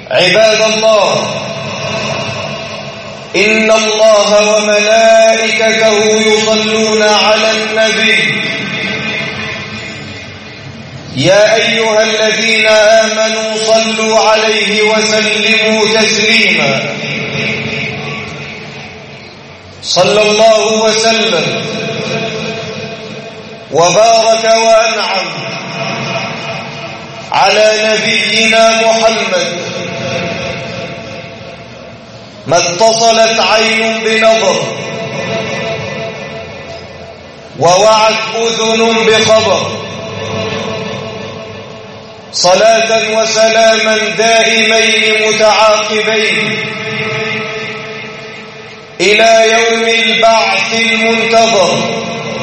عباد الله، إن الله وملائكته يصلون على النبي يا أيها الذين آمنوا صلوا عليه وسلموا تسليما. صلى الله وسلم وبارك وأنعم على نبينا محمد ما اتصلت عين بنظر ووعت أذن بخبر، صلاة وسلاما دائمين متعاقبين إلى يوم البعث المنتظر.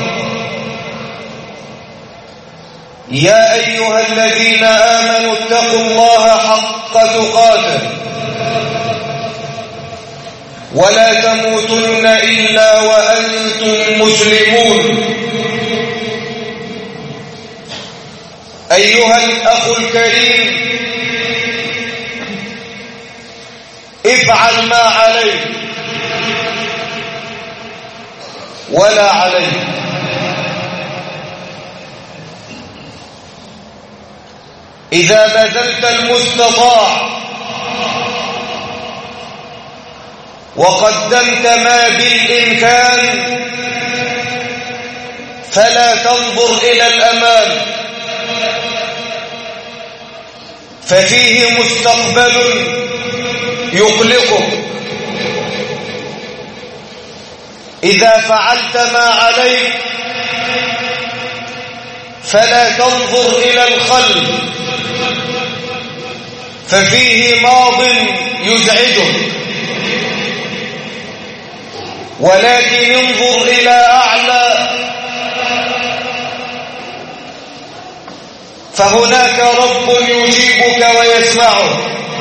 يا أيها الذين آمنوا اتقوا الله حق تقاته ولا تموتن إلا وأنتم مسلمون. أيها الأخ الكريم، افعل ما عليك ولا عليك. إذا بذلت المستطاع وقدمت ما بالإمكان فلا تنظر إلى الأمام، ففيه مستقبل يقلقك. إذا فعلت ما عليك فلا تنظر إلى الخلف، ففيه ماض يزعجك، ولكن انظر إلى أعلى، فهناك رب يجيبك ويسمعك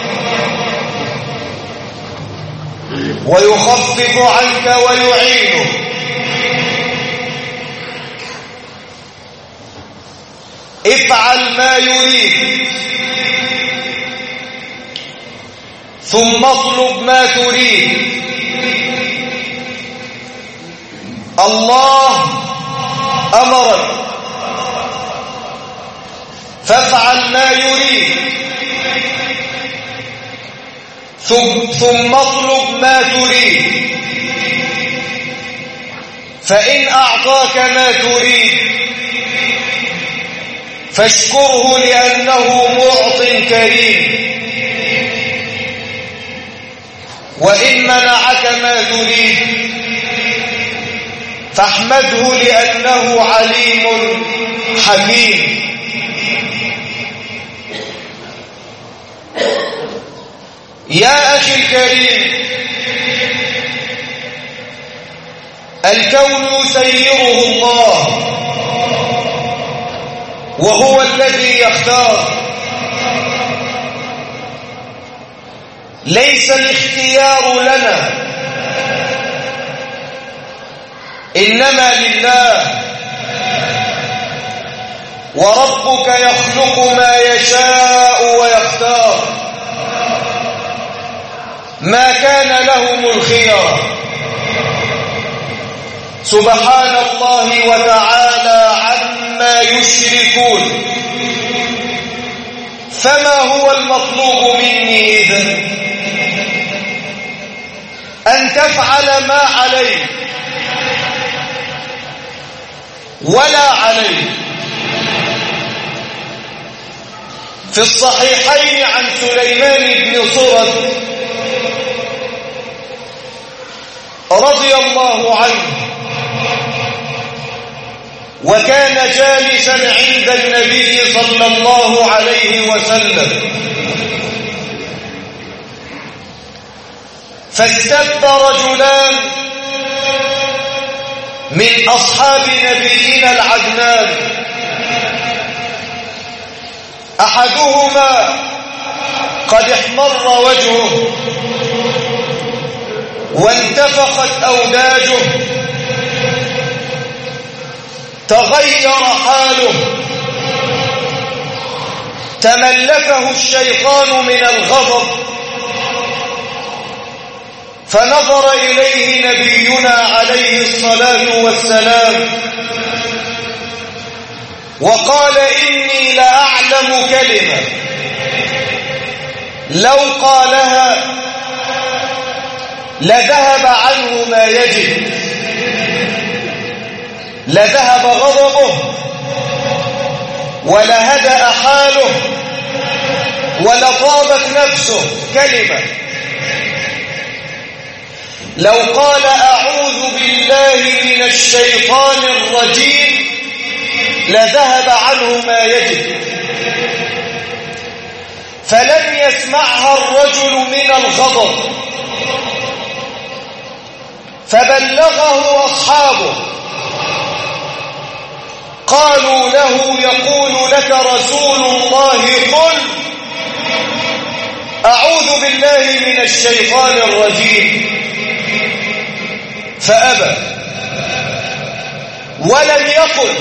ويخفف عنك ويعينك. افعل ما يريد ثم اطلب ما تريد. الله أمرك فافعل ما يريد ثم اطلب ما تريد، فإن أعطاك ما تريد فاشكره لأنه معط كريم، وإن منعك ما تريد فاحمده لأنه عليم حكيم. يا أخي الكريم، الكون يسيره الله وهو الذي يختار، ليس الاختيار لنا إنما لله، وربك يخلق ما يشاء ويختار، ما كان لهم الخيار. سبحان الله وتعالى عما يشركون. فما هو المطلوب مني إذن؟ أن تفعل ما عليك ولا عليك. في الصحيحين عن سليمان بن صرد رضي الله عنه، وكان جالسا عند النبي صلى الله عليه وسلم، فاستب رجلان من أصحاب نبينا العدنان، أحدهما قد احمر وجهه وانتفخت أوداجه، تغير حاله، تملكه الشيطان من الغضب، فنظر إليه نبينا عليه الصلاة والسلام وقال: إني لأعلم كلمة لو قالها لذهب عنه ما يجب، لذهب غضبه ولهدأ حاله ولطابت نفسه. كلمة لو قال: أعوذ بالله من الشيطان الرجيم، لذهب عنه ما يجب. فلم يسمعها الرجل من الغضب، فبلغه أصحابه قالوا له: يقول لك رسول الله قل أعوذ بالله من الشيطان الرجيم. فأبى ولم يقل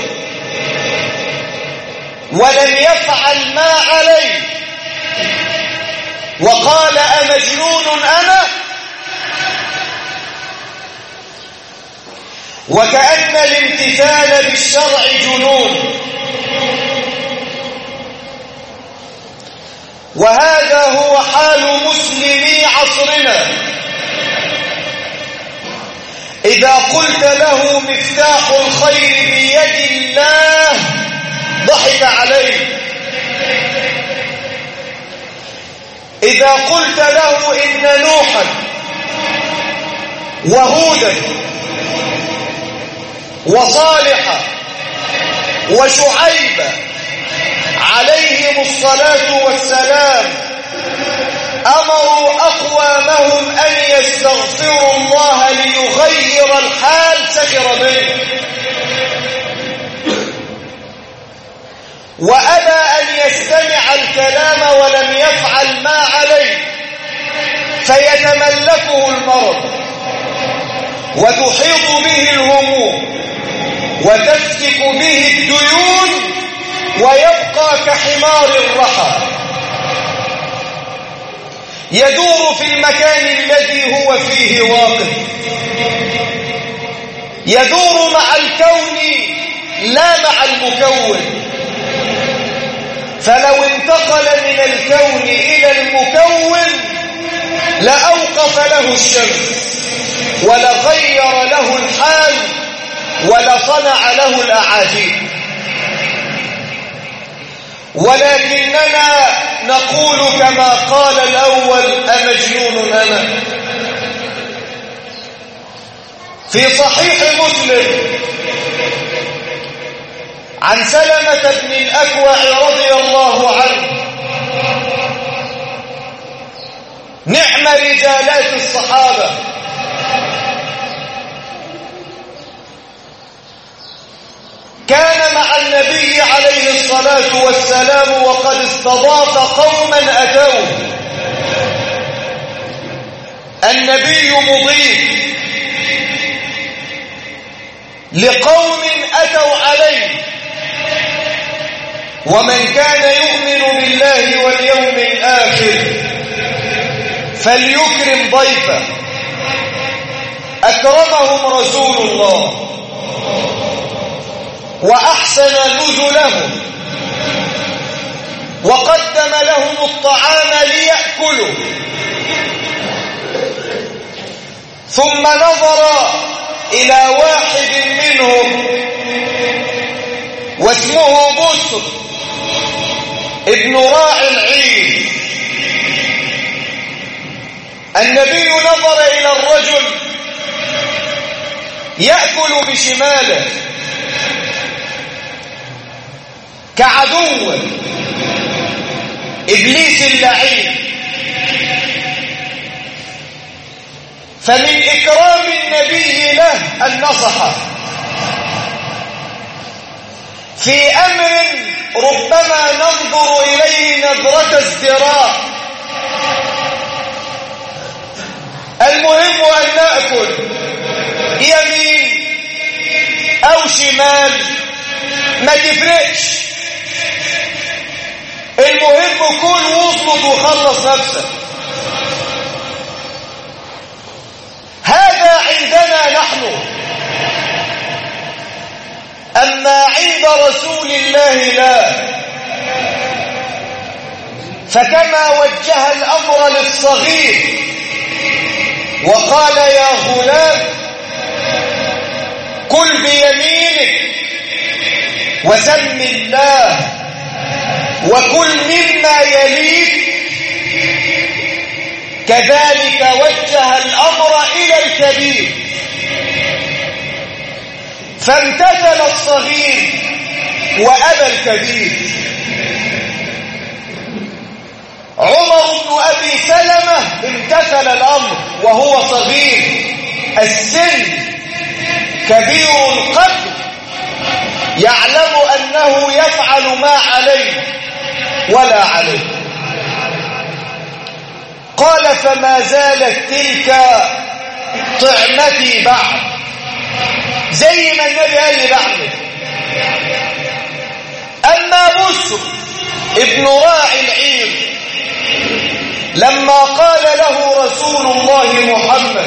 ولم يفعل ما عليه، وقال: أمجنون أنا؟ وكأن الامتثال بالشرع جنون. وهذا هو حال مسلمي عصرنا. إذا قلت له مفتاح الخير بيد الله ضحك عليك. إذا قلت له إن نوحا وهودا وصالحا وشعيبا عليهم الصلاة والسلام أمروا أقوامهم أن يستغفروا الله ليغير الحال، سخر منه وأبى أن يستمع الكلام ولم يفعل ما عليه، فيتملكه المرض وتحيط به الهموم وتفتك به الديون ويبقى كحمار الرحى يدور في المكان الذي هو فيه واقف، يدور مع الكون لا مع المكون. فلو انتقل من الكون إلى المكون لأوقف له الشمس ولغير له الحال ولصنع له الأعاجيب. ولكننا نقول كما قال الأول: أمجنون أنا؟ في صحيح مسلم عن سلمة بن الأكوع رضي الله عنه: نعم رجالات الصحابة، كان مع النبي عليه الصلاة والسلام وقد استضاف قوما أتوه، النبي مضيف لقوم أتوا عليه، ومن كان يؤمن بالله واليوم الآخر فليكرم ضيفه. أكرمهم رسول الله وأحسن نزلهم وقدم لهم الطعام ليأكلوا، ثم نظر إلى واحد منهم واسمه بسر ابن راعي العير. النبي نظر إلى الرجل يأكل بشماله كعدو إبليس اللعين، فمن إكرام النبي له أن نصحه في أمر ربما ننظر إليه نظرة ازدراء. المهم أن نأكل يمين أو شمال ما تفرقش، المهم خلص نفسك. هذا عندنا نحن، أما عند رسول الله لا. فكما وجه الأمر للصغير وقال يا غلام كل بيمينك وسم الله وكل مما يليك، كذلك وجه الأمر إلى الكبير، فامتثل الصغير وأبى الكبير. عمر بن أبي سلمة امتثل الأمر وهو صغير السن كبير القدر، يعلم أنه يفعل ما عليه ولا عليه. قال فما زالت تلك طعمتي بعد، زي ما النبي قال لي بعد. أما بسر ابن راعي العير لما قال له رسول الله محمد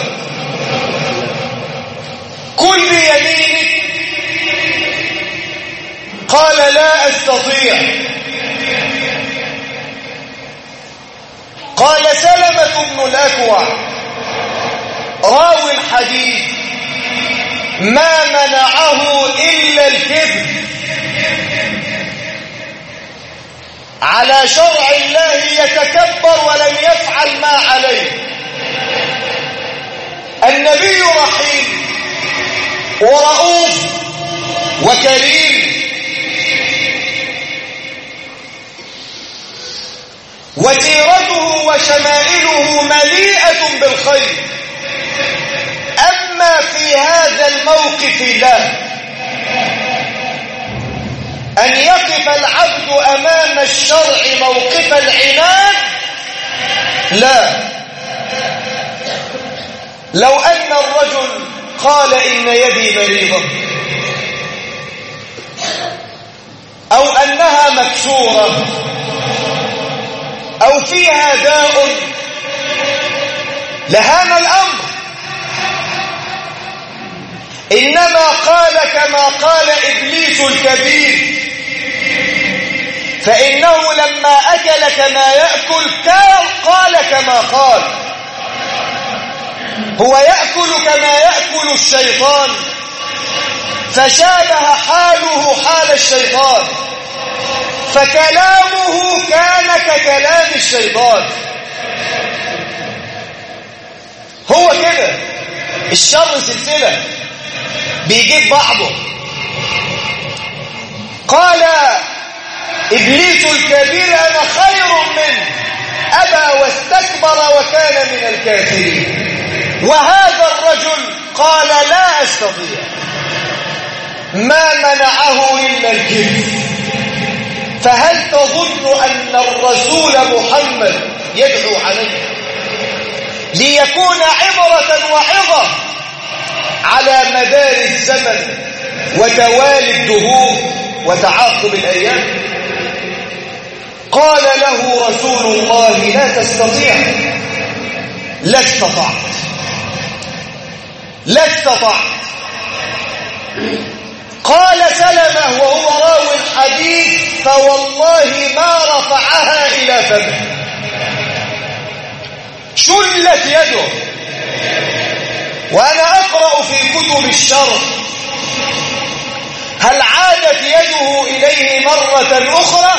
كل بيمينك، قال لا أستطيع. قال سلمة بن الأكوع راوي الحديث ما منعه إلا الكبر على شرع الله، يتكبر ولم يفعل ما عليه. النبي رحيم ورؤوف وكريم، وسيرته وشمائله مليئة بالخير. أما في هذا الموقف لا، أن يقف العبد أمام الشرع موقف العناد لا. لو أن الرجل قال إن يدي مريضة أو أنها مكسورة أو فيها داء لهان الأمر، إنما قال كما قال إبليس الكبير، فإنه لما أكل كما يأكل قال كما قال. هو يأكل كما يأكل الشيطان، فشابه حاله حال الشيطان، فكلامه كان ككلام الشيطان. هو كده، الشر سلسلة بيجيب بعضه. قال إبليس الكبير أنا خير منه، أبى واستكبر وكان من الكافرين. وهذا الرجل قال لا أستطيع، ما منعه إلا الكبر. فهل تظن أن الرسول محمد يدعو عليه ليكون عبرة وعظة على مدار الزمن وتوالي الدهور وتعاقب الأيام؟ قال له رسول الله لا تستطيع. لا استطعت، لا استطعت. قال سلمة وهو راوي الحديث فوالله ما رفعها إلى فمه، شلت يده. وأنا أقرأ في كتب الشرع هل عادت يده إليه مرة أخرى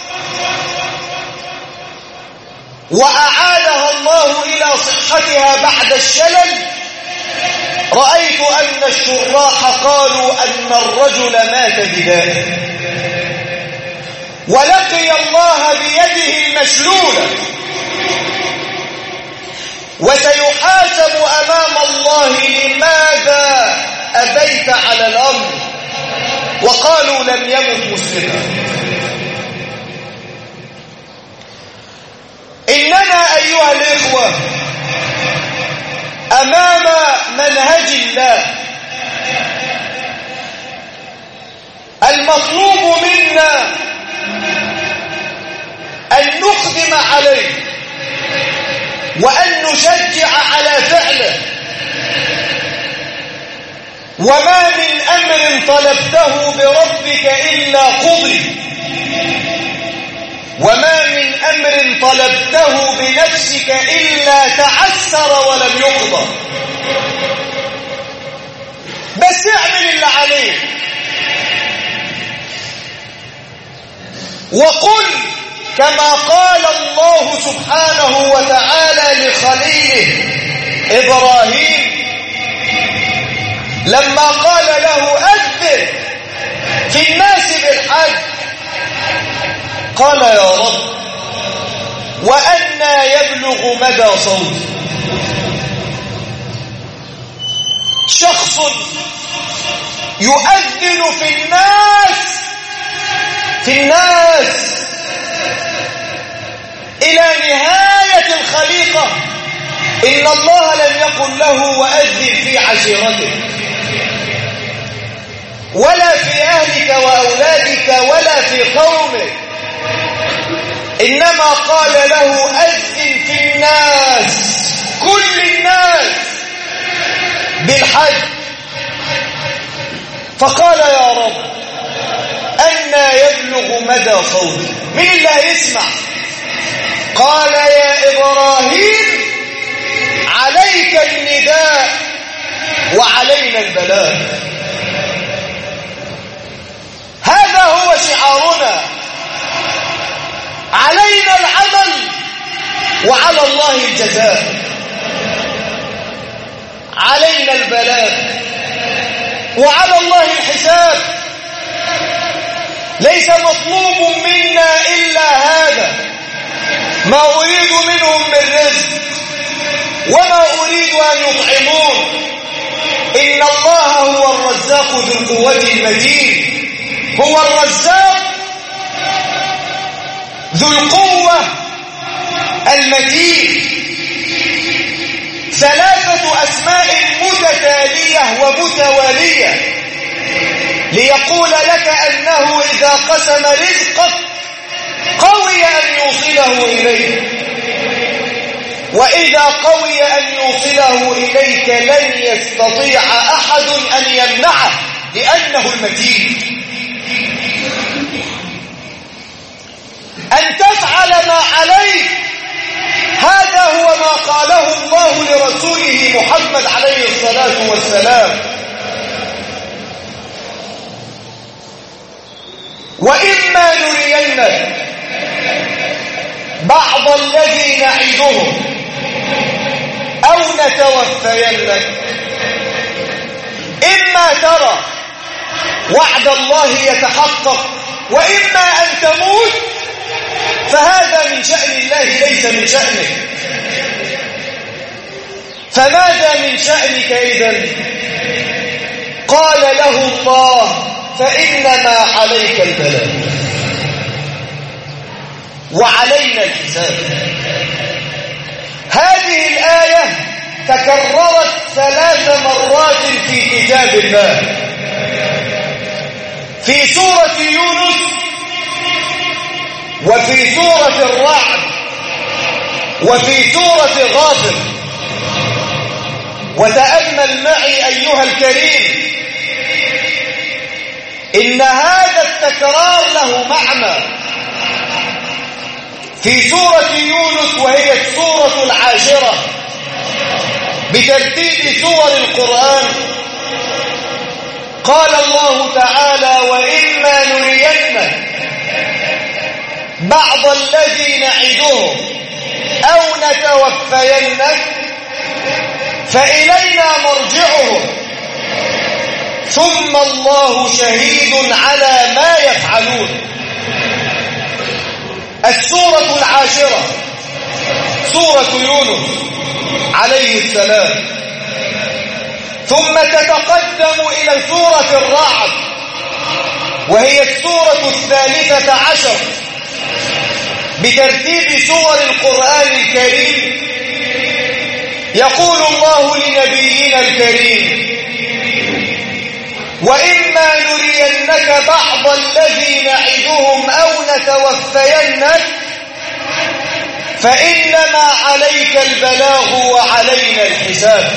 وأعادها الله إلى صحتها بعد الشلل؟ رأيت أن الشراح قالوا أن الرجل مات بدائه ولقي الله بيده المشلولة، وسيحاسب أمام الله لماذا أبيت على الأمر. وقالوا لم يمت مسلما. إننا أيها الإخوة أمام منهج الله، المطلوب منا أن نقدم عليه وأن نشجع على فعله. وما من أمر طلبته بربك إلا قضي، وما من أمر طلبته بنفسك إلا تعسر ولم يقضى. بس اعمل اللي عليك، وقل كما قال الله سبحانه وتعالى لخليله إبراهيم لما قال له أذن في الناس بالحج، قال يا رب وأنى يبلغ مدى صوتي. شخص يؤذن في الناس إلى نهاية الخليقة. إن الله لم يقل له وأذن في عشيرتك ولا في أهلك وأولادك ولا في قومك، إنما قال له أذن في الناس، كل الناس بالحج. فقال يا رب أنى يبلغ مدى صوتي، من اللي هيسمع؟ قال يا إبراهيم عليك النداء وعلينا البلاغ. هذا هو شعارنا، علينا العمل وعلى الله الجزاء، علينا البلاغ وعلى الله الحساب. ليس مطلوب منا إلا هذا، ما أريد منهم من رزق وما أريد أن يطعمون. إن الله هو الرزاق ذو القوة المتين، هو الرزاق ذو القوة المتين. ثلاثة أسماء متتالية ومتوالية ليقول لك أنه إذا قسم رزقك قوي أن يوصله إليك، وإذا قوي أن يوصله إليك لن يستطيع أحد أن يمنعه لأنه المتين. أن تفعل ما عليك، هذا هو ما قاله الله لرسوله محمد عليه الصلاة والسلام. وإما نرينك بعض الذي نعدهم أو نتوفينك، إما ترى وعد الله يتحقق وإما أن تموت، فهذا من شأن الله ليس من شأنك. فماذا من شأنك إذن؟ قال له الله فإنما عليك البلاغ وعلينا الحساب. هذه الآية تكررت 3 مرات في كتاب الله، في سورة يونس وفي سورة الرعد وفي سورة غافر. وتأمل معي أيها الكريم، إن هذا التكرار له معنى. في سورة يونس وهي السورة العاشرة بترتيب سور القرآن، قال الله تعالى وإما نرينك بعض الذي نعدهم أو نتوفينك فإلينا مرجعهم ثم الله شهيد على ما يفعلون. السورة العاشرة سورة يونس عليه السلام، ثم تتقدم إلى سورة الرعد وهي السورة 13 بترتيب سور القرآن الكريم. يقول الله لنبينا الكريم وإما نرينك بعض الذي نعدهم أو نتوفينك فإنما عليك البلاغ وعلينا الحساب.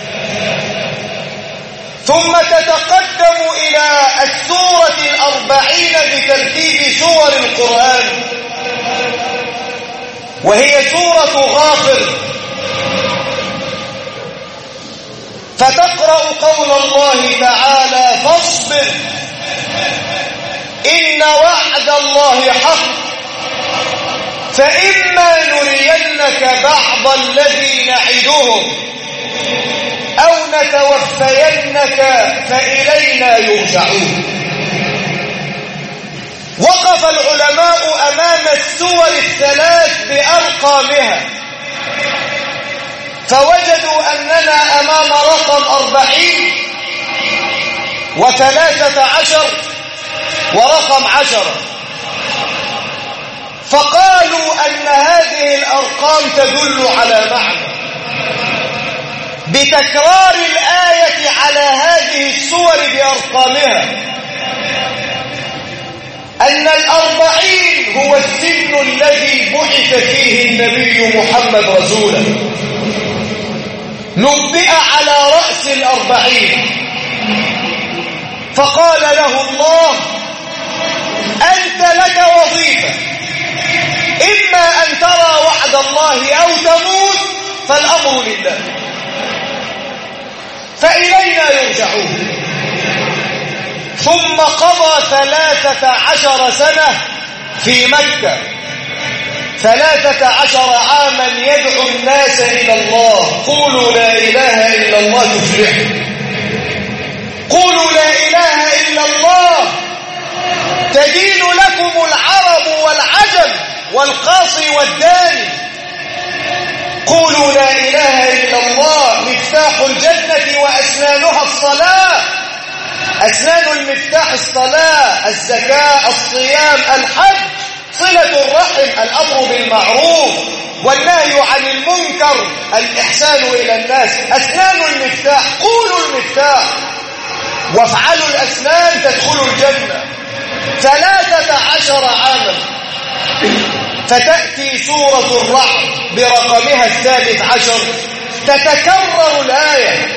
ثم تتقدم إلى السورة 40 بترتيب سور القرآن، وهي سورة غافر، فتقرأ قول الله تعالى: فاصبر إن وعد الله حق، فإما نرينك بعض الذي نعدهم أو نتوفينك فإلينا يرجعون. وقف العلماء أمام السور الثلاث بأرقامها، فوجدوا أننا أمام رقم 40 و13 ورقم 10، فقالوا أن هذه الأرقام تدل على معنى بتكرار الآية على هذه السور بأرقامها، أن 40 هو السن الذي بعث فيه النبي محمد رسولا، نبئ على رأس 40، فقال له الله: أنت لك وظيفة، إما أن ترى وعد الله أو تموت، فالأمر لله، فإلينا يرجعون. ثم قضى 13 سنة في مكة، 13 عاما يدعو الناس إلى الله: قولوا لا إله إلا الله تفلحوا، قولوا لا إله إلا الله تدين لكم العرب والعجم والقاصي والداني، قولوا لا إله إلا الله مفتاح الجنة وأسنانها الصلاة، أسنان المفتاح الصلاة، الزكاة، الصيام، الحج، صلة الرحم، الأمر بالمعروف والنهي عن المنكر، الإحسان إلى الناس، أسنان المفتاح، قولوا المفتاح وافعلوا الأسنان تدخلوا الجنة. 13 عاما، فتأتي سورة الرعد برقمها 13 تتكرر الآية: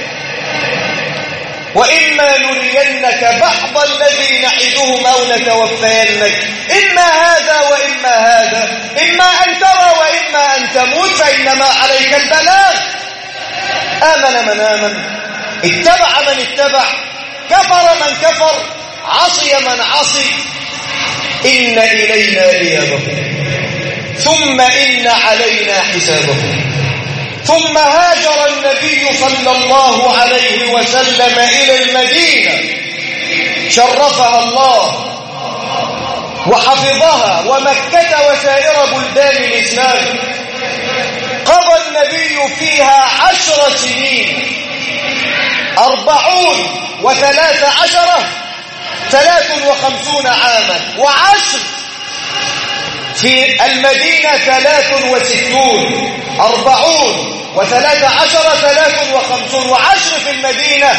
وإما نرينك بعض الذي نعدهم أو نتوفينك، إما هذا وإما هذا، إما أن ترى وإما أن تموت، فإنما عليك البلاغ. آمن من آمن، اتبع من اتبع، كفر من كفر، عصي من عصي، إن إلينا إيابهم ثم إن علينا حسابهم. ثم هاجر النبي صلى الله عليه وسلم إلى المدينة، شرفها الله وحفظها، ومكة وسائر بلدان الإسلام، قضى النبي فيها 10 سنين، 40 و13 53 عاما، و10 في المدينة 63، 40 و13 53، و10 في المدينة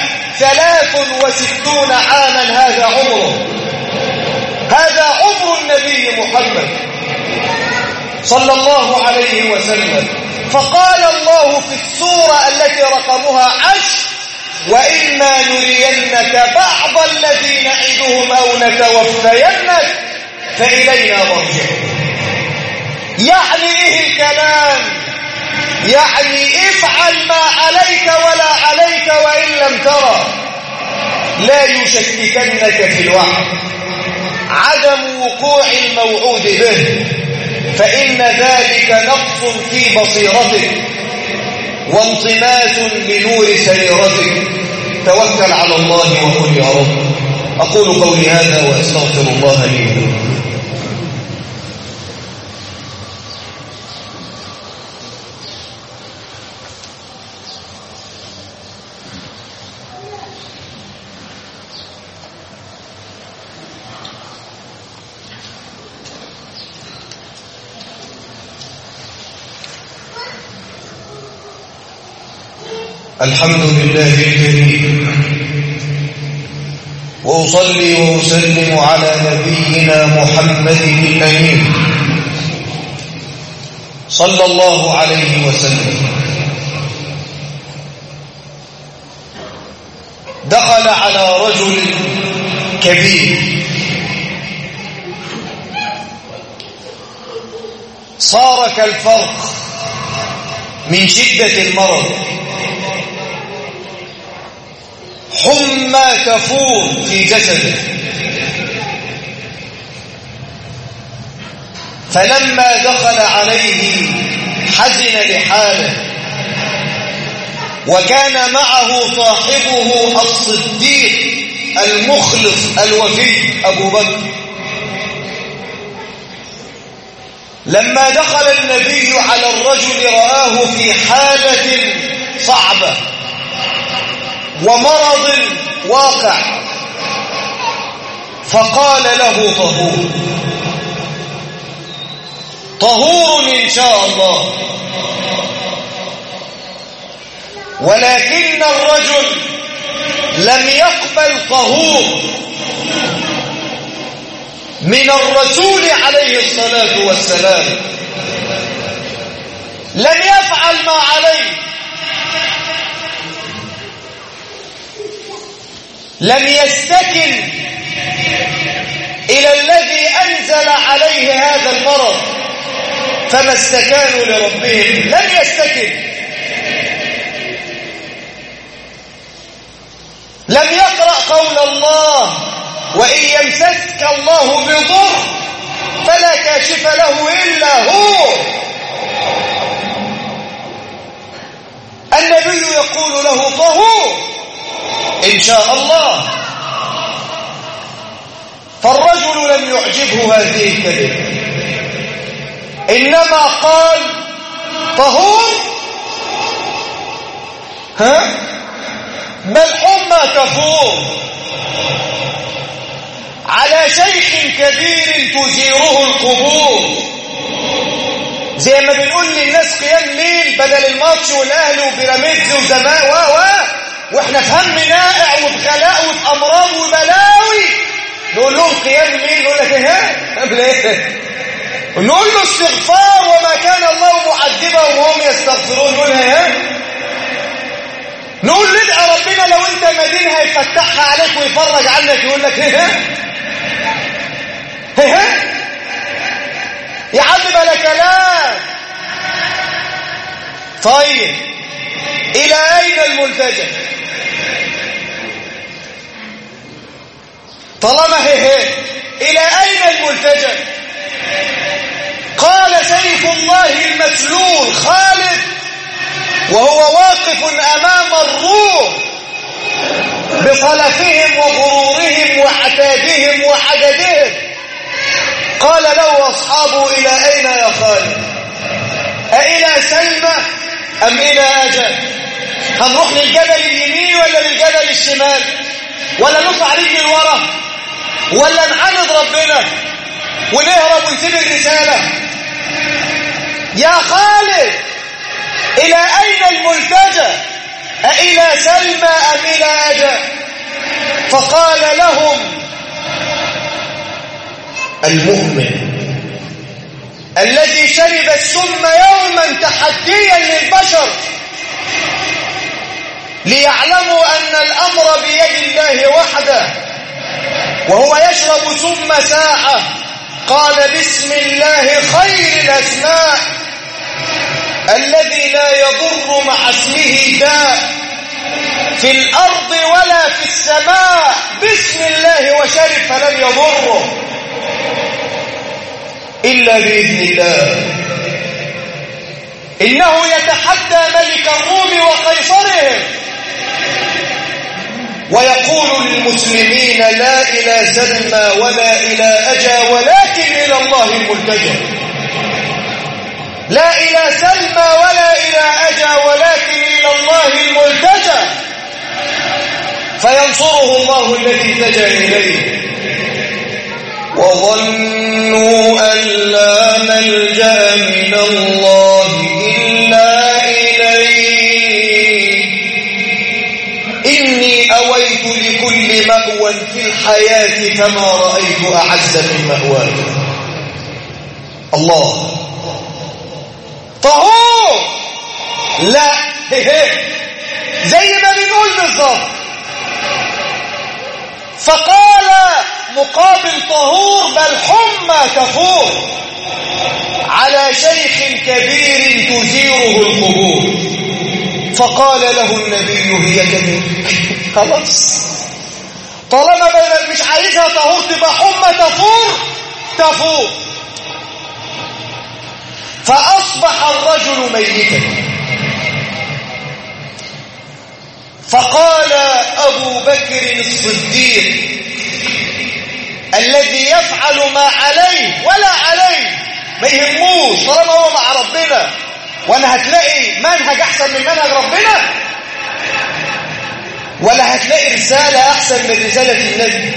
63 عاما. هذا عمره، هذا عمر النبي محمد صلى الله عليه وسلم. فقال الله في السورة التي رقمها 10: وإما نرينك بعض الذي نعدهم أو نتوفينك فإلينا مرجعهم. يعني إيه الكلام؟ يعني افعل ما عليك ولا عليك وإن لم ترى، لا يشككنك في الوعد عدم وقوع الموعود به، فإن ذلك نقص في بصيرتك وانطماس لنور سريرتك. توكل على الله وقل يا رب. أقول قولي هذا وأستغفر الله لي ولكم. الحمد لله الكريم، وأصلي وأسلم على نبينا محمد الأمين صلى الله عليه وسلم دخل على رجل كبير صار كالفرخ من شدة المرض، حمى تفور في جسده، فلما دخل عليه حزن لحاله، وكان معه صاحبه الصديق المخلص الوفي أبو بكر. لما دخل النبي على الرجل رآه في حالة صعبة ومرض واقع، فقال له طهور، طهور إن شاء الله. ولكن الرجل لم يقبل طهور من الرسول عليه الصلاة والسلام، لم يفعل ما عليه، لم يستكن إلى الذي أنزل عليه هذا المرض، فما استكانوا لربهم، لم يستكن، لم يقرأ قول الله وإن يمسسك الله بضر فلا كاشف له إلا هو. النبي يقول له طهور إن شاء الله، فالرجل لم يعجبه هذه الكلمة، إنما قال طهور، بل حمى تفور على شيخ كبير تزيره القبور. زي ما بنقول للناس قيام ليل بدل الماتش والاهلي وبيراميدز وزماء واحنا في هم نائع وفي غلاء وفي امراض وبلاوي، نقول لهم قيام ليل، يقول لك ايه؟ نقول له استغفار وما كان الله معذبهم وهم يستغفرون، نقول نقول ندعي ربنا لو انت مدين هيفتحها عليك ويفرج عنك، يقول لك يا عم بلا كلام. طيب الى اين الملتجأ؟ طالما الى اين الملتجأ؟ قال سيف الله المسلول خالد وهو واقف أمام الروم بصلفهم وغرورهم وعتادهم وحددهم، قال له أصحابه إلى أين يا خالد؟ أإلى سلمى أم إلى أجل؟ هنروح للجبل اليمين ولا للجبل الشمال؟ ولا نطلع رجل ورا ولا نعاند ربنا ونهرب ونسيب الرسالة؟ يا خالد إلى أين الملتجأ؟ أإلى سلمى أم إلى أجل؟ فقال لهم المؤمن الذي شرب السم يوما تحديا للبشر ليعلموا أن الأمر بيد الله وحده، وهو يشرب سم ساعة، قال بسم الله خير الأسماء الذي لا يضر مع اسمه داء في الأرض ولا في السماء، بسم الله وشرب فلن يضره إلا بإذن الله. إنه يتحدى ملك الروم وقيصرهم ويقول للمسلمين لا إلى سلمى ولا إلى أجى ولكن إلى الله الملتجأ، لا إلى سلمى ولا إلى أجى ولكن إلى الله الملتجأ، فينصره الله الذي لجأ إليه. وظنوا أن لا ملجأ من الله إلا إليه إني أويت لكل مأوى في الحياة كما رأيت أعز من مأواه. الله طهور. لا زي ما بنقول بالظبط. فقال مقابل طهور بل حمى تفور على شيخ كبير تزيره القبور. فقال له النبي هي كذلك. خلاص طالما مش عايزها طهور تبقى حمى تفور. فأصبح الرجل ميتا. فقال أبو بكر الصديق الذي يفعل ما عليه ولا عليه، ما يهموش طالما هو مع ربنا، وانا هتلاقي منهج احسن من منهج ربنا، ولا هتلاقي رسالة احسن من رسالة النبي،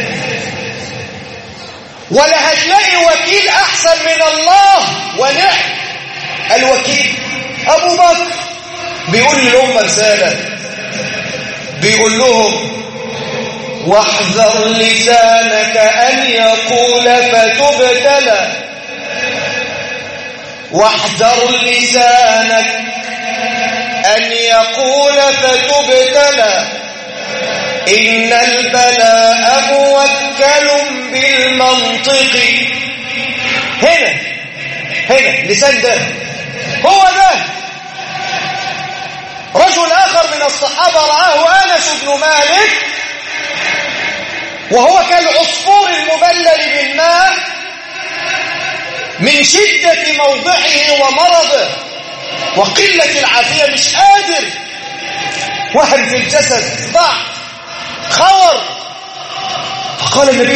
ولا هتلاقي وكيل احسن من الله ونعم الوكيل. ابو بكر بيقول للأمة رسالة، بيقول لهم واحذر لسانك أن يقول فتبتلى، واحذر لسانك أن يقول فتبتلى، إن البلاء موكل بالمنطق. هنا لسان ده هو ده. رجل آخر من الصحابة رآه أنس بن مالك وهو كالعصفور المبلل بالماء من شدة موضعه ومرضه وقلة العافية، مش قادر، وهن في الجسد، ضعف، خور. فقال النبي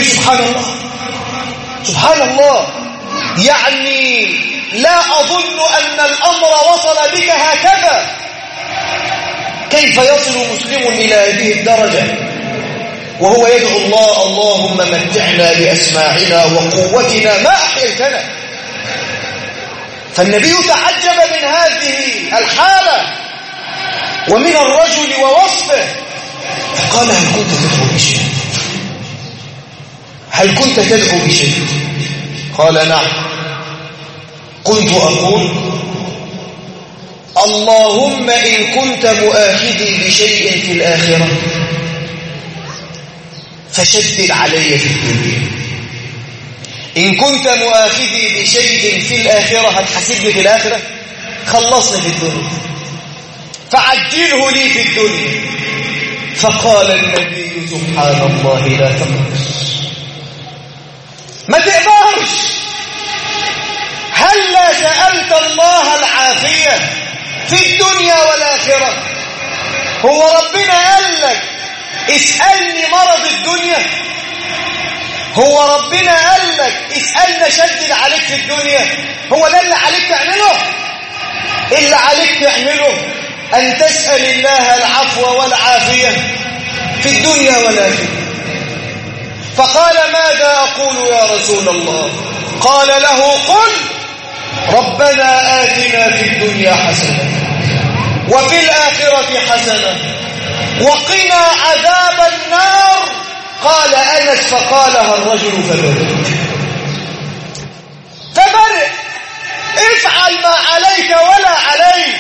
سبحان الله، يعني لا أظن أن الأمر وصل بك هكذا. كيف يصل مسلم إلى هذه الدرجة وهو يدعو الله اللهم متعنا بأسماعنا وقوتنا ما أحييتنا؟ فالنبي تعجب من هذه الحالة ومن الرجل ووصفه، فقال هل كنت تدعو بشيء؟ قال نعم، كنت أقول اللهم إن كنت مؤاخذي بشيء في الآخرة فشدد علي في الدنيا، إن كنت مؤاخذي بشيء في الآخرة هتحاسبني في الآخرة، خلصني في الدنيا فعجله لي في الدنيا. فقال النبي سبحان الله لا تقدر، ما تقدرش. هلا سألت الله العافية في الدنيا والآخرة؟ هو ربنا قال لك اسألني مرض الدنيا؟ هو ربنا قال لك اسألنا شدد عليك في الدنيا؟ هو ده اللي عليك تعمله؟ اللي عليك تعمله أن تسأل الله العفو والعافية في الدنيا والآخرة. فقال ماذا أقول يا رسول الله؟ قال له قل ربنا آتنا في الدنيا حسنة وفي الآخرة حسنة وقنا عذاب النار. قال أنس فقالها الرجل فبرئ افعل ما عليك ولا عليك،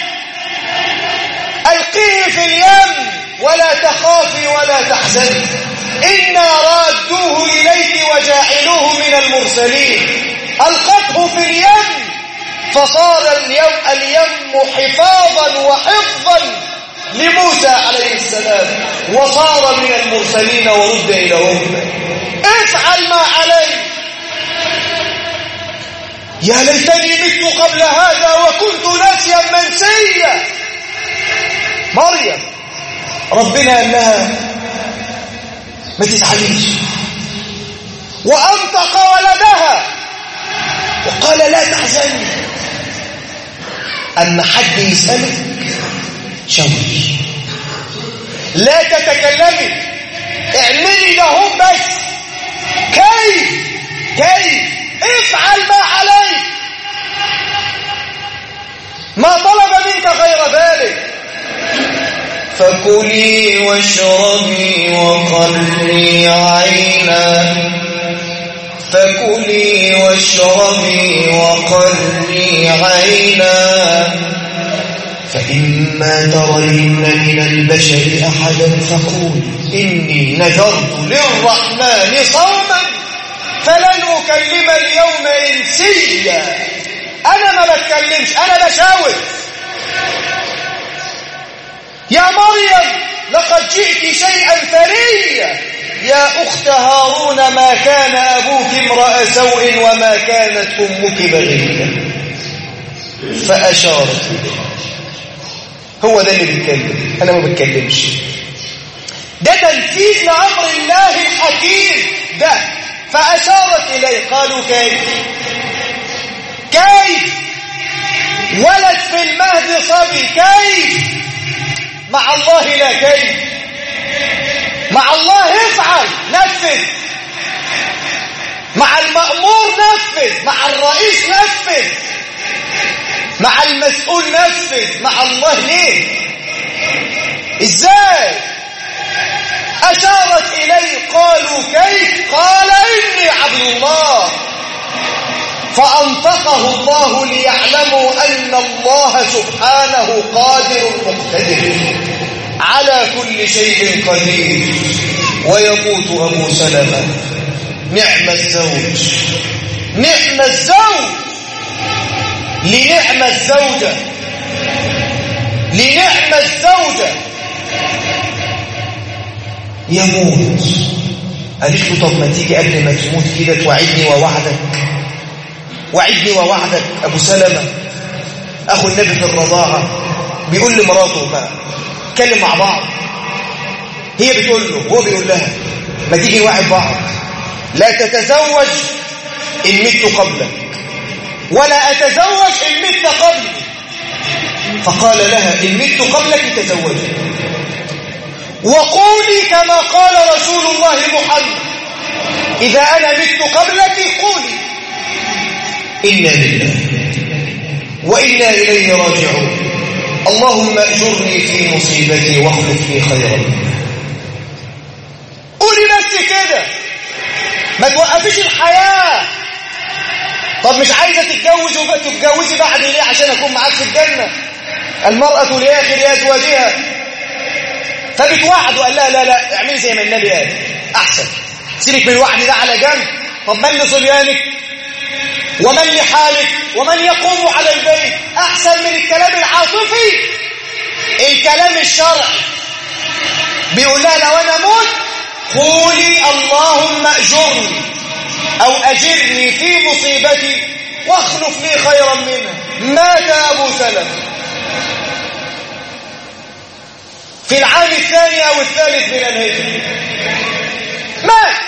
ألقيه في اليم ولا تخافي ولا تحزني، إنا رادوه إليك وجاعلوه من المرسلين. ألقته في اليم فصار اليم حفاظا وحفظا لموسى عليه السلام وصار من المرسلين ورد إلى أمه. افعل ما عليك. يا ليتني مت قبل هذا وكنت ناسيا منسيا. مريم ربنا قال لها ما تزعليش، وأنطق ولدها وقال لا تحزني. أما حد يسألك شاوري، لا تتكلمي، اعملي لهم بس. كيف افعل ما عليك، ما طلب منك غير ذلك. فكلي واشربي وقري عينا فكلي واشربي وقري عينا فإما ترين من البشر أحدا فقولي إني نذرت للرحمن صوما فلن أكلم اليوم إنسيا. أنا ما بتكلمش، أنا بشاور. يا مريم لقد جئت شيئا فريا. يا أخت هارون ما كان أبوك امرأ سوء وما كانت أمك بغيا. فأشارت إليه. هو ده اللي بيتكلم، أنا ما بتكلمش. ده تنفيذ لأمر الله الحكيم ده. فأشارت إليه. قالوا كيف؟ كيف؟ ولد في المهد صبي، كيف؟ مع الله لا كيف. مع الله افعل، نفذ. مع المأمور نفذ، مع الرئيس نفذ، مع المسؤول نفذ. مع الله ليه؟ ازاي؟ أشارت إليه. قالوا كيف؟ قال إني عبد الله. فأنطقه الله ليعلموا أن الله سبحانه قادر مقتدر على كل شيء قدير. ويقول أبو سلمة نعم الزوج، نعم الزوج، لنعم الزوجة، لنعم الزوجة. يموت. قالت له طب ما تيجي قبل ما تموت كده توعدني ووعدك، وعدني ووعدك. أبو سلمة أخو النبي في الرضاعة بيقول لمراته بقى اتكلم مع بعض. هي بتقول له وهو بيقول لها ما تيجي نوعد بعض، لا تتزوج إن مت قبلك ولا أتزوج إن مت قبلي. فقال لها إن مت قبلك تزوجي، وقولي كما قال رسول الله محمد إذا أنا مت قبلك قولي إنا لله وإنا إليه راجعون اللهم أجرني في مصيبتي واخلف لي خيرا منها. قولي بس كده، ما توقفيش الحياة. طب مش عايزة تتجوز وتتجوزي بعد ليه؟ عشان أكون معاك في الجنة. المرأة لآخر أزواجها. فبتوعد وقال لا لا لا اعملي زي ما النبي قال أحسن، سيبك من الوعد ده على جنب. طب من لصبيانك ومن لحالك ومن يقوم على البيت؟ أحسن من الكلام العاطفي. الكلام الشرعي بيقول لها لو أنا موت قولي اللهم أجرني أو أجرني في مصيبتي واخلف لي خيرا منها. مات أبو سلمة في العام الثاني أو الثالث من الهجرة. مات.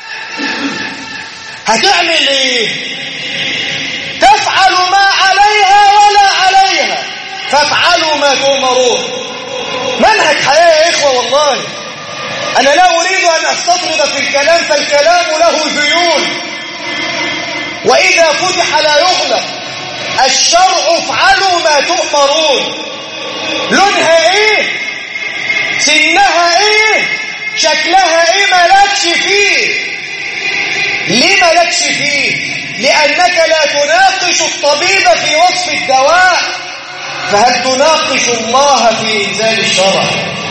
هتعمل إيه؟ تفعل ما عليها ولا عليها، فافعلوا ما تؤمرون. منهج حياة يا إخوة. والله أنا لا أريد أن أستطرد في الكلام، فالكلام له ذيول، وإذا فتح لا يغلق. الشرع افعلوا ما تؤمرون. لونها إيه؟ سنها إيه؟ شكلها إيه؟ مالكش فيه. ليه مالكش فيه؟ لأنك لا تناقش الطبيب في وصف الدواء، فهل تناقش الله في إنزال الشرع؟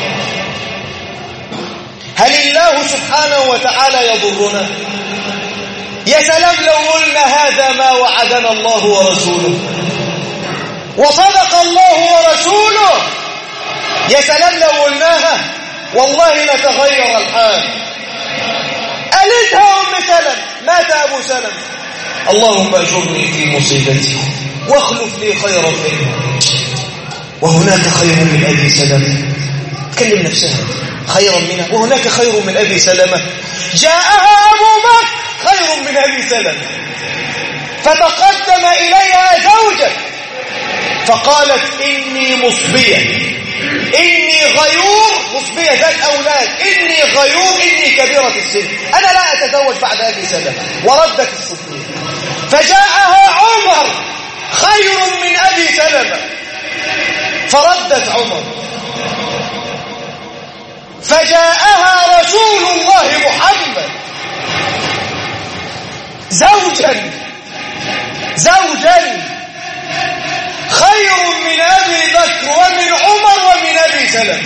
هل الله سبحانه وتعالى يضرنا؟ يا سلام لو قلنا هذا ما وعدنا الله ورسوله وصدق الله ورسوله. يا سلام لو قلناها والله لتغير الحال. قالتها أم سلمة. مات أبو سلمة. اللهم أجرني في مصيبتي واخلف لي خيرا منها. وهناك خير من أبي سلمة. تكلم نفسها خيرا منها. وهناك خير من أبي سلمة. جاءها أبو بكر خير من أبي سلمة، فتقدم إليها زوجة فقالت إني مصبية، إني غيور. مصبية ذات أولاد. إني غيور، إني كبيرة السن، أنا لا أتزوج بعد أبي سلمة. وردت الصديق. فجاءها عمر خير من أبي سلمة، فردت عمر. فجاءها رسول الله محمد زوجا خير من أبي بكر ومن عمر ومن أبي سلمة.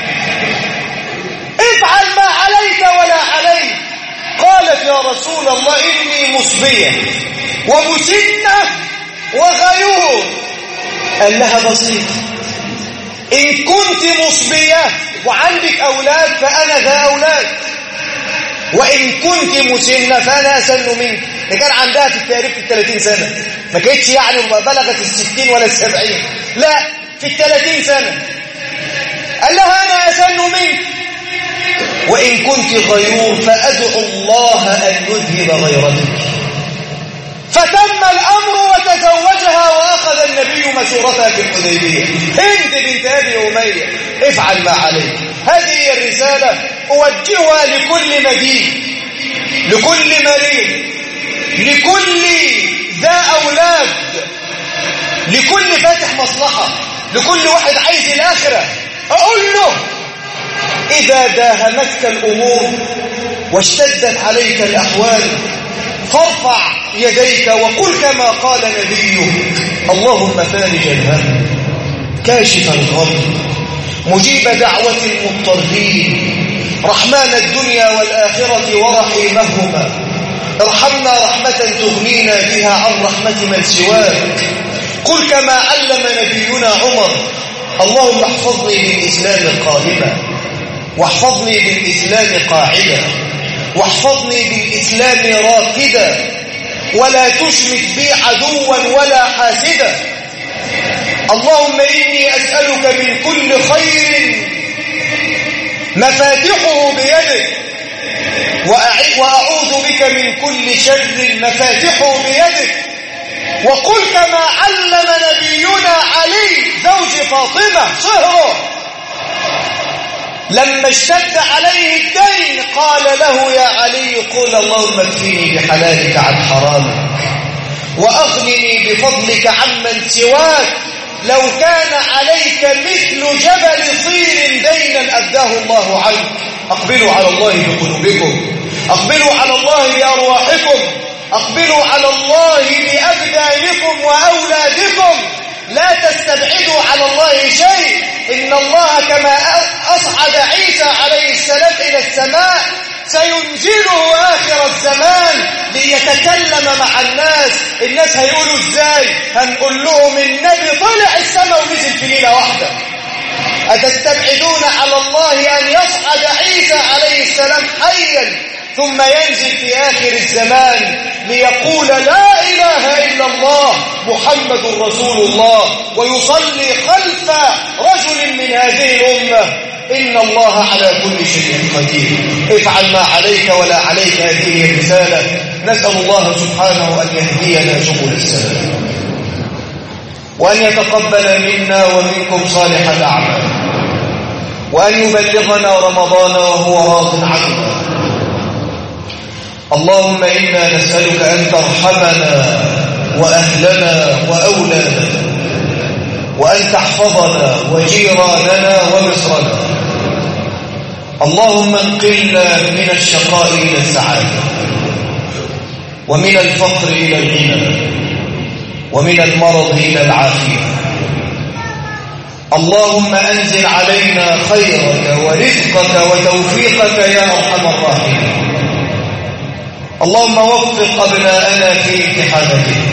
افعل ما عليك ولا عليك. قالت يا رسول الله إني مصبية ومسنة وغيور. قال لها بسيطة، إن كنت مصبية وعندك أولاد فأنا ذا أولاد، وإن كنت مسنة فأنا أسن منك. كان عندها في التقريب في 30 سنة، ما كانتش يعني بلغت 60 ولا 70، لا في 30 سنة. قال لها أنا أسن منك، وإن كنت غيور فأدعو الله أن يذهب غيرتك. فتم الأمر وتزوجها، وأخذ النبي مشورتها في الحديبية. هند بنت أبي أمية، افعل ما عليك. هذه هي الرسالة أوجهها لكل مدين، لكل مريض، لكل ذا أولاد، لكل فاتح مصلحة، لكل واحد عايز الآخرة. أقول له إذا داهمتك الأمور واشتدت عليك الأحوال فارفع يديك وقل كما قال نبيك: اللهم فارج الهم، كاشف الغم، مجيب دعوة المضطرين، رحمن الدنيا والآخرة ورحيمهما، ارحمنا رحمة تغنينا بها عن رحمة من سواك. قل كما علم نبينا عمر: اللهم احفظني بالإسلام قائما، واحفظني بالإسلام قاعدا، واحفظني بالإسلام راقدا، ولا تشمت بي عدوا ولا حاسدا. اللهم إني أسألك من كل خير مفاتحه بيدك، وأعوذ بك من كل شر مفاتحه بيدك. وقل كما علم نبينا علي زوج فاطمة صهره لما اشتد عليه الدين قال له: يا علي قل اللهم اكفني بحلالك عن حرامك، وأغنني بفضلك عمن سواك. لو كان عليك مثل جبل طير دينا أداه الله عنك. أقبلوا على الله بقلوبكم، أقبلوا على الله بأرواحكم، أقبلوا على الله بأبدانكم وأولادكم. لا تستبعدوا على الله شيء. إن الله كما أصعد عيسى عليه السلام إلى السماء سينزله آخر الزمان ليتكلم مع الناس. الناس هيقولوا إزاي؟ هنقول لهم النبي طلع السماء ونزل في ليلة واحدة. أتستبعدون على الله أن يصعد عيسى عليه السلام حيا ثم ينزل في آخر الزمان ليقول لا إله إلا الله محمد رسول الله، ويصلي خلف رجل من هذه الأمة؟ إن الله على كل شيء قدير. افعل ما عليك ولا عليك. هذه الرسالة. نسأل الله سبحانه أن يهدينا سبل السلام، وأن يتقبل منا ومنكم صالح الأعمال، وأن يبلغنا رمضان وهو راض عنا. اللهم إنا نسألك أن ترحمنا وأهلنا وأولادنا، وأن تحفظنا وجيراننا ومصرنا. اللهم انقلنا من الشقاء إلى السعادة، ومن الفقر إلى الغنى، ومن المرض إلى العافية. اللهم أنزل علينا خيرك ورزقك وتوفيقك يا أرحم الراحمين. اللهم وفق أبناءنا في امتحاناتهم.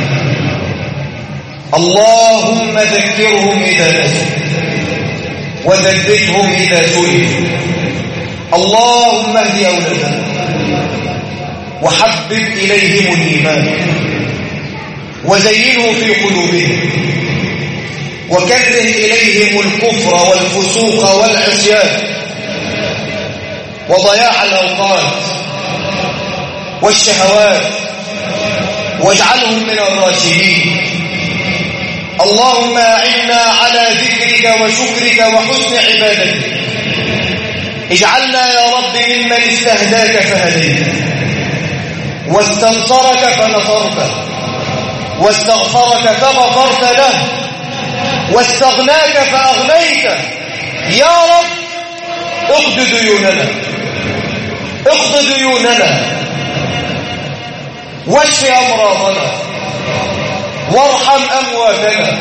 اللهم ذكرهم إذا نسوا وثبتهم إذا سئلوا. اللهم اهد أولادنا وحبب إليهم الإيمان وزينه في قلوبهم، وكره إليهم الكفر والفسوق والعصيان وضياع الأوقات والشهوات، واجعلهم من الراشدين. اللهم أعنا على ذكرك وشكرك وحسن عبادتك. اجعلنا يا رب ممن استهداك فهديته، واستنصرك فنصرته، واستغفرك فغفرت له، واستغناك فأغنيته. يا رب اقض ديوننا، اقض ديوننا. واشف أمراضنا وارحم أمواتنا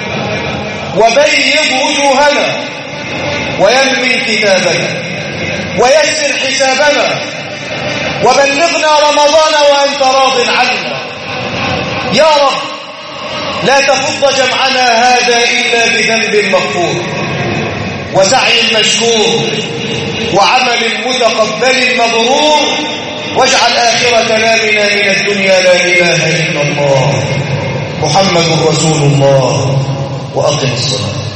وبيض وجوهنا ويمن كتابنا ويسر حسابنا وبلغنا رمضان وأنت راض عنا يا رب. لا تفض جمعنا هذا إلا بذنب مغفور وسعي مشكور وعمل متقبل مبرور، واجعل آخر كلامنا من الدنيا لا إله إلا الله محمد رسول الله، وأقم الصلاة.